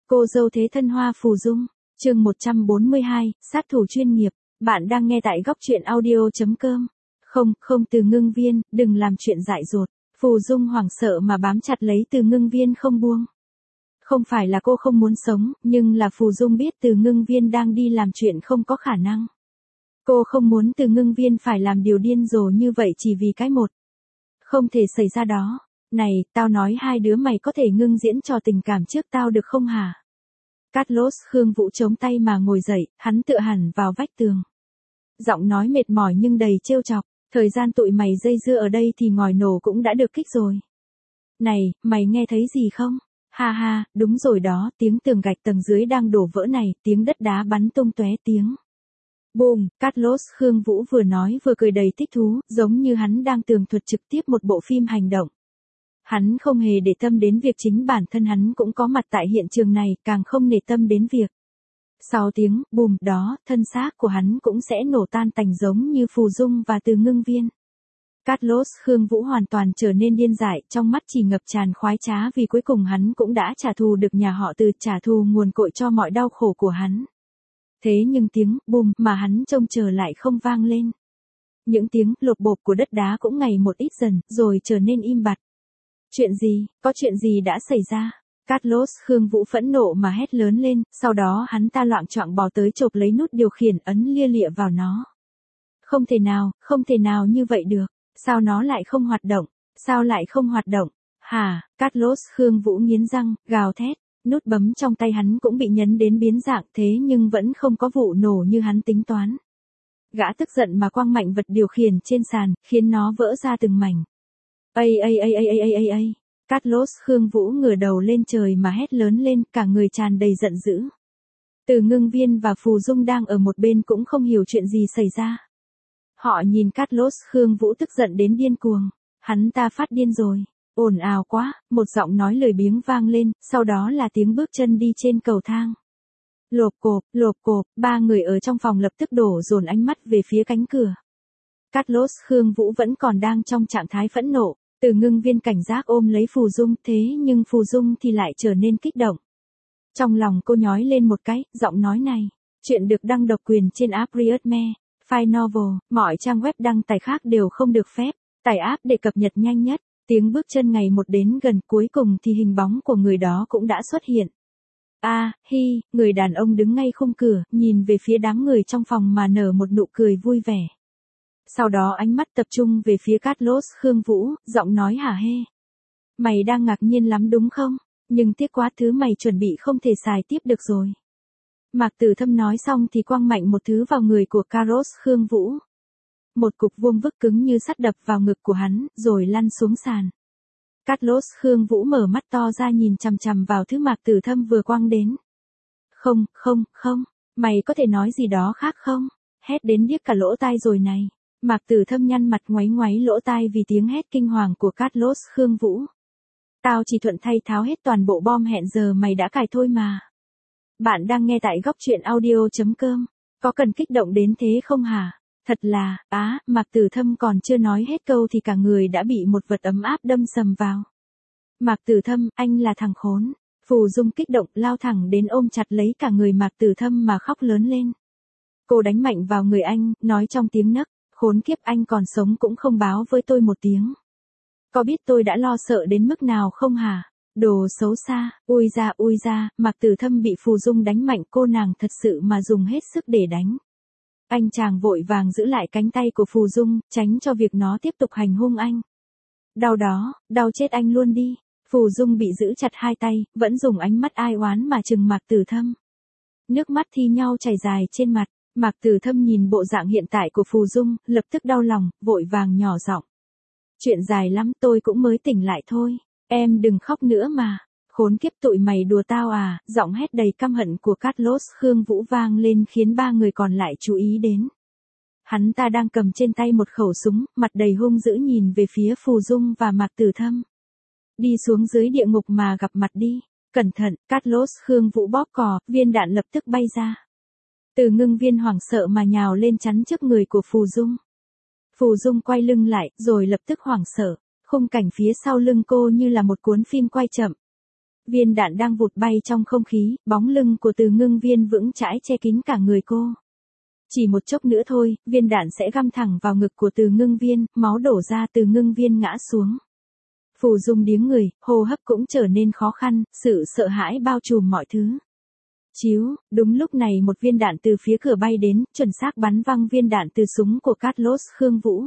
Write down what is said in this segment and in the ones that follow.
Cô dâu thế thân Hoa Phù Dung, chương 142, sát thủ chuyên nghiệp. Bạn đang nghe tại góc truyện audio.com. Không Từ Ngưng Viên, đừng làm chuyện dại dột. Phù Dung hoảng sợ mà bám chặt lấy Từ Ngưng Viên không buông. Không phải là cô không muốn sống, nhưng là Phù Dung biết Từ Ngưng Viên đang đi làm chuyện không có khả năng. Cô không muốn Từ Ngưng Viên phải làm điều điên rồ như vậy chỉ vì cái một. Không thể xảy ra đó. Này, tao nói hai đứa mày có thể ngưng diễn trò tình cảm trước tao được không hả? Carlos Khương Vũ chống tay mà ngồi dậy, hắn tựa hẳn vào vách tường. Giọng nói mệt mỏi nhưng đầy trêu chọc, thời gian tụi mày dây dưa ở đây thì ngòi nổ cũng đã được kích rồi. Này, mày nghe thấy gì không? Ha ha, đúng rồi đó, tiếng tường gạch tầng dưới đang đổ vỡ này, tiếng đất đá bắn tung tóe tiếng. Boom, Carlos Khương Vũ vừa nói vừa cười đầy thích thú, giống như hắn đang tường thuật trực tiếp một bộ phim hành động. Hắn không hề để tâm đến việc chính bản thân hắn cũng có mặt tại hiện trường này, càng không nể tâm đến việc. Sau tiếng bùm đó, thân xác của hắn cũng sẽ nổ tan tành giống như Phù Dung và Từ Ngưng Viên. Carlos Khương Vũ hoàn toàn trở nên điên dại, trong mắt chỉ ngập tràn khoái trá vì cuối cùng hắn cũng đã trả thù được nhà họ Từ, trả thù nguồn cội cho mọi đau khổ của hắn. Thế nhưng tiếng bùm mà hắn trông chờ lại không vang lên. Những tiếng lột bộp của đất đá cũng ngày một ít dần, rồi trở nên im bặt. Chuyện gì, có chuyện gì đã xảy ra? Carlos Khương Vũ phẫn nộ mà hét lớn lên, sau đó hắn ta loạng choạng bò tới chộp lấy nút điều khiển ấn lia lịa vào nó. Không thể nào như vậy được, sao nó lại không hoạt động, sao lại không hoạt động, hả? Carlos Khương Vũ nghiến răng, gào thét, nút bấm trong tay hắn cũng bị nhấn đến biến dạng thế nhưng vẫn không có vụ nổ như hắn tính toán. Gã tức giận mà quăng mạnh vật điều khiển trên sàn, khiến nó vỡ ra từng mảnh. Ây. Carlos Khương Vũ ngửa đầu lên trời mà hét lớn lên, cả người tràn đầy giận dữ. Từ Ngưng Viên và Phù Dung đang ở một bên cũng không hiểu chuyện gì xảy ra. Họ nhìn Carlos Khương Vũ tức giận đến điên cuồng. Hắn ta phát điên rồi. Ồn ào quá, một giọng nói lười biếng vang lên, sau đó là tiếng bước chân đi trên cầu thang. Lộp cộp, ba người ở trong phòng lập tức đổ dồn ánh mắt về phía cánh cửa. Carlos Khương Vũ vẫn còn đang trong trạng thái phẫn nộ. Từ Ngưng Viên cảnh giác ôm lấy Phù Dung, thế nhưng Phù Dung thì lại trở nên kích động. Trong lòng cô nhói lên một cái, giọng nói này. Chuyện được đăng độc quyền trên app Readme, File Novel, mọi trang web đăng tải khác đều không được phép. Tải app để cập nhật nhanh nhất. Tiếng bước chân ngày một đến gần, cuối cùng thì hình bóng của người đó cũng đã xuất hiện. Người đàn ông đứng ngay khung cửa, nhìn về phía đám người trong phòng mà nở một nụ cười vui vẻ. Sau đó ánh mắt tập trung về phía Carlos Khương Vũ, giọng nói hả hê. Mày đang ngạc nhiên lắm đúng không? Nhưng tiếc quá, thứ mày chuẩn bị không thể xài tiếp được rồi. Mạc Tử Thâm nói xong thì quăng mạnh một thứ vào người của Carlos Khương Vũ. Một cục vuông vức cứng như sắt đập vào ngực của hắn, rồi lăn xuống sàn. Carlos Khương Vũ mở mắt to ra nhìn chằm chằm vào thứ Mạc Tử Thâm vừa quăng đến. Không, mày có thể nói gì đó khác không? Hét đến điếc cả lỗ tai rồi này. Mạc Tử Thâm nhăn mặt ngoáy lỗ tai vì tiếng hét kinh hoàng của Carlos Khương Vũ. Tao chỉ thuận thay tháo hết toàn bộ bom hẹn giờ mày đã cài thôi mà. Bạn đang nghe tại góc truyện audio.com. Có cần kích động đến thế không hả? Thật là, Mạc Tử Thâm còn chưa nói hết câu thì cả người đã bị một vật ấm áp đâm sầm vào. Mạc Tử Thâm, anh là thằng khốn. Phù Dung kích động lao thẳng đến ôm chặt lấy cả người Mạc Tử Thâm mà khóc lớn lên. Cô đánh mạnh vào người anh, nói trong tiếng nấc. Khốn kiếp, anh còn sống cũng không báo với tôi một tiếng. Có biết tôi đã lo sợ đến mức nào không hả? Đồ xấu xa, ui ra, Mạc Tử Thâm bị Phù Dung đánh mạnh, cô nàng thật sự mà dùng hết sức để đánh. Anh chàng vội vàng giữ lại cánh tay của Phù Dung, tránh cho việc nó tiếp tục hành hung anh. Đau đó, đau chết anh luôn đi. Phù Dung bị giữ chặt hai tay, vẫn dùng ánh mắt ai oán mà trừng Mạc Tử Thâm. Nước mắt thi nhau chảy dài trên mặt. Mạc Tử Thâm nhìn bộ dạng hiện tại của Phù Dung, lập tức đau lòng, vội vàng nhỏ giọng. Chuyện dài lắm, tôi cũng mới tỉnh lại thôi. Em đừng khóc nữa mà. Khốn kiếp, tụi mày đùa tao à? Giọng hét đầy căm hận của Carlos Khương Vũ vang lên khiến ba người còn lại chú ý đến. Hắn ta đang cầm trên tay một khẩu súng, mặt đầy hung dữ nhìn về phía Phù Dung và Mạc Tử Thâm. Đi xuống dưới địa ngục mà gặp mặt đi. Cẩn thận, Carlos Khương Vũ bóp cò, viên đạn lập tức bay ra. Từ Ngưng Viên hoảng sợ mà nhào lên chắn trước người của Phù Dung. Phù Dung quay lưng lại, rồi lập tức hoảng sợ. Khung cảnh phía sau lưng cô như là một cuốn phim quay chậm. Viên đạn đang vụt bay trong không khí, bóng lưng của Từ Ngưng Viên vững chãi che kín cả người cô. Chỉ một chốc nữa thôi, viên đạn sẽ găm thẳng vào ngực của Từ Ngưng Viên, máu đổ ra, Từ Ngưng Viên ngã xuống. Phù Dung điếng người, hô hấp cũng trở nên khó khăn, sự sợ hãi bao trùm mọi thứ. Chiếu, đúng lúc này một viên đạn từ phía cửa bay đến, chuẩn xác bắn văng viên đạn từ súng của Carlos Khương Vũ.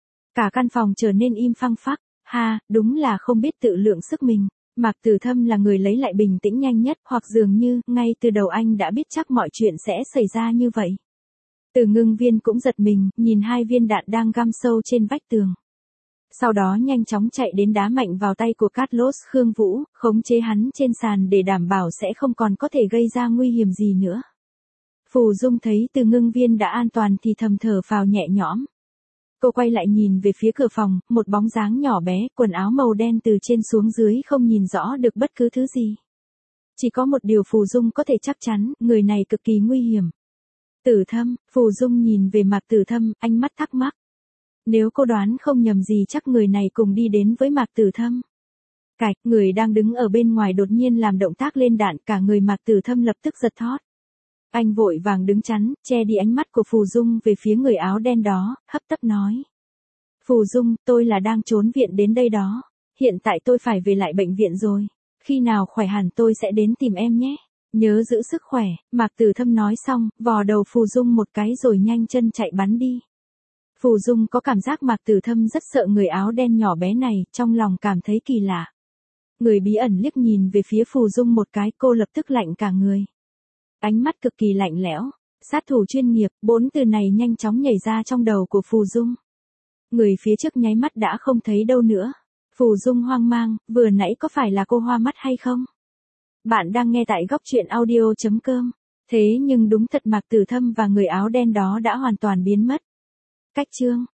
Cả căn phòng trở nên im phăng phắc, ha, đúng là không biết tự lượng sức mình. Mạc Tử Thâm là người lấy lại bình tĩnh nhanh nhất, hoặc dường như, ngay từ đầu anh đã biết chắc mọi chuyện sẽ xảy ra như vậy. Từ Ngưng Viên cũng giật mình, nhìn hai viên đạn đang găm sâu trên vách tường. Sau đó nhanh chóng chạy đến đá mạnh vào tay của Carlos Khương Vũ, khống chế hắn trên sàn để đảm bảo sẽ không còn có thể gây ra nguy hiểm gì nữa. Phù Dung thấy Từ Ngưng Viên đã an toàn thì thầm thở phào nhẹ nhõm. Cô quay lại nhìn về phía cửa phòng, một bóng dáng nhỏ bé, quần áo màu đen từ trên xuống dưới không nhìn rõ được bất cứ thứ gì. Chỉ có một điều Phù Dung có thể chắc chắn, người này cực kỳ nguy hiểm. Tử Thâm, Phù Dung nhìn về Mạc Tử Thâm, ánh mắt thắc mắc. Nếu cô đoán không nhầm gì chắc người này cùng đi đến với Mạc Tử Thâm. Cạch, người đang đứng ở bên ngoài đột nhiên làm động tác lên đạn, cả người Mạc Tử Thâm lập tức giật thót. Anh vội vàng đứng chắn, che đi ánh mắt của Phù Dung về phía người áo đen đó, hấp tấp nói. Phù Dung, tôi là đang trốn viện đến đây đó. Hiện tại tôi phải về lại bệnh viện rồi. Khi nào khỏe hẳn tôi sẽ đến tìm em nhé. Nhớ giữ sức khỏe, Mạc Tử Thâm nói xong, vò đầu Phù Dung một cái rồi nhanh chân chạy bắn đi. Phù Dung có cảm giác Mạc Tử Thâm rất sợ người áo đen nhỏ bé này, trong lòng cảm thấy kỳ lạ. Người bí ẩn liếc nhìn về phía Phù Dung một cái, cô lập tức lạnh cả người. Ánh mắt cực kỳ lạnh lẽo, sát thủ chuyên nghiệp, 4 từ này nhanh chóng nhảy ra trong đầu của Phù Dung. Người phía trước nháy mắt đã không thấy đâu nữa. Phù Dung hoang mang, vừa nãy có phải là cô hoa mắt hay không? Bạn đang nghe tại góc truyện audio.com. Thế nhưng đúng thật Mạc Tử Thâm và người áo đen đó đã hoàn toàn biến mất. Cách chương